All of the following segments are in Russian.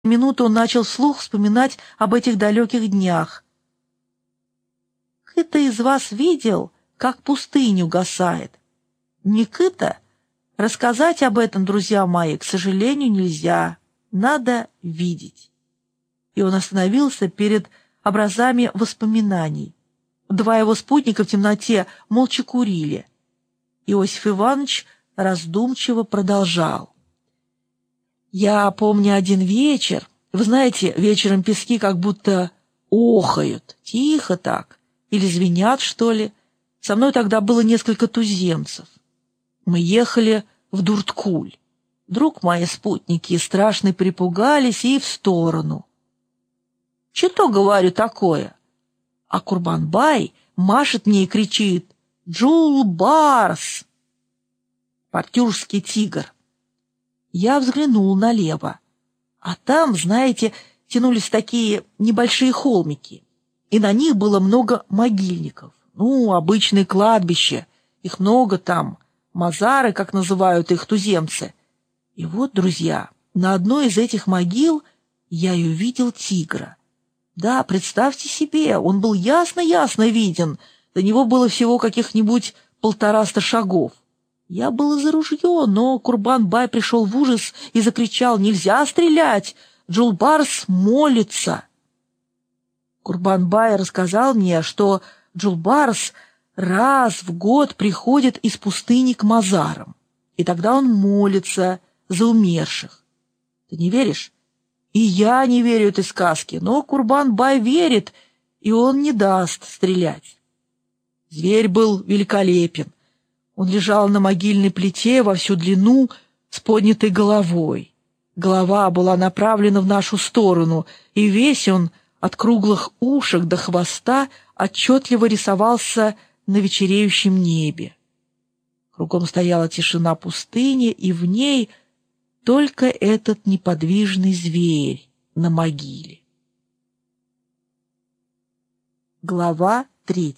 минуту он начал вслух вспоминать об этих далеких днях. «Кто-то из вас видел, как пустынь угасает? Не кто-то? Рассказать об этом, друзья мои, к сожалению, нельзя. Надо видеть». И он остановился перед образами воспоминаний. Два его спутника в темноте молча курили. Иосиф Иванович раздумчиво продолжал. «Я помню один вечер. Вы знаете, вечером пески как будто охают, тихо так, или звенят, что ли. Со мной тогда было несколько туземцев. Мы ехали в Дурткуль. Вдруг мои спутники страшно перепугались и в сторону. Что, говорю, такое? А Курбанбай машет мне и кричит: «Джулбарс!» Портюрский тигр. Я взглянул налево, а там, знаете, тянулись такие небольшие холмики, и на них было много могильников. Обычное кладбище, их много там, мазары, как называют их туземцы. И вот, друзья, на одной из этих могил я и увидел тигра. Да, представьте себе, он был ясно-ясно виден, до него было всего каких-нибудь 150 шагов. Я было за ружье, но Курбан-бай пришел в ужас и закричал: «Нельзя стрелять! Джулбарс молится!» Курбан-бай рассказал мне, что Джулбарс раз в год приходит из пустыни к мазарам, и тогда он молится за умерших. Ты не веришь? И я не верю этой сказке, но Курбан-бай верит, и он не даст стрелять. Зверь был великолепен. Он лежал на могильной плите во всю длину с поднятой головой. Голова была направлена в нашу сторону, и весь он, от круглых ушек до хвоста, отчетливо рисовался на вечереющем небе. Кругом стояла тишина пустыни, и в ней только этот неподвижный зверь на могиле. Глава 3.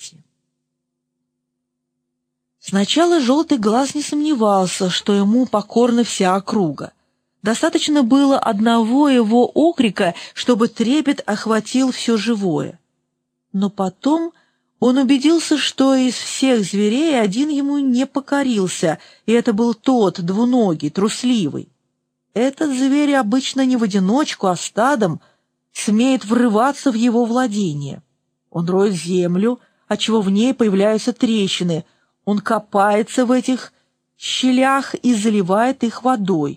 Сначала Желтый глаз не сомневался, что ему покорна вся округа. Достаточно было одного его окрика, чтобы трепет охватил все живое. Но потом он убедился, что из всех зверей один ему не покорился, и это был тот, двуногий, трусливый. Этот зверь обычно не в одиночку, а стадом смеет врываться в его владение. Он роет землю, отчего в ней появляются трещины. Он копается в этих щелях и заливает их водой.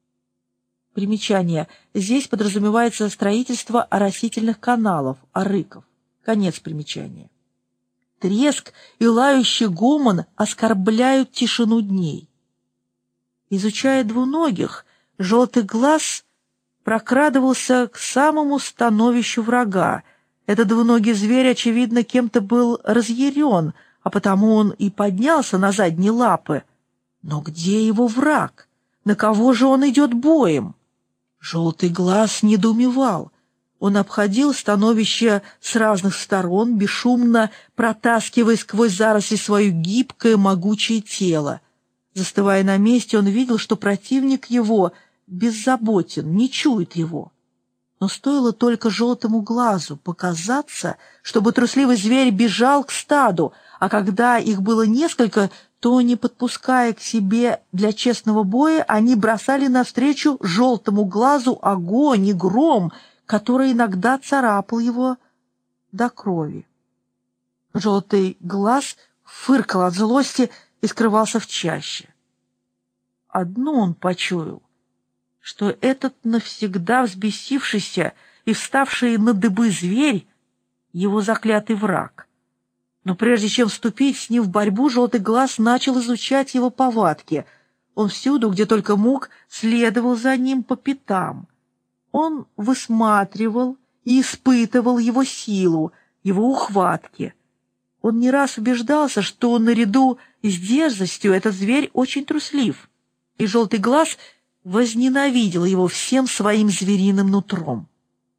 Примечание. Здесь подразумевается строительство оросительных каналов, арыков. Конец примечания. Треск и лающий гомон оскорбляют тишину дней. Изучая двуногих, Желтый глаз прокрадывался к самому становищу врага. Этот двуногий зверь, очевидно, кем-то был разъярен, а потому он и поднялся на задние лапы. Но где его враг? На кого же он идет боем? Желтый глаз недоумевал. Он обходил становище с разных сторон, бесшумно протаскивая сквозь заросли свое гибкое, могучее тело. Застывая на месте, он видел, что противник его беззаботен, не чует его. Но стоило только Желтому глазу показаться, чтобы трусливый зверь бежал к стаду, а когда их было несколько, то, не подпуская к себе для честного боя, они бросали навстречу Желтому глазу огонь и гром, который иногда царапал его до крови. Желтый глаз фыркал от злости и скрывался в чаще. Одно он почуял, что этот навсегда взбесившийся и вставший на дыбы зверь — его заклятый враг. Но прежде чем вступить с ним в борьбу, Желтый глаз начал изучать его повадки. Он всюду, где только мог, следовал за ним по пятам. Он высматривал и испытывал его силу, его ухватки. Он не раз убеждался, что наряду с дерзостью этот зверь очень труслив, и Желтый глаз возненавидел его всем своим звериным нутром.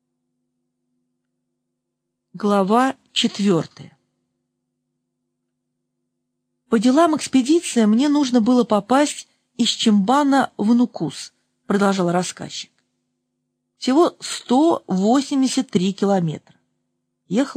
Глава 4. По делам экспедиции мне нужно было попасть из Чимбана в Нукус, продолжал рассказчик. Всего 183 километра. Ехал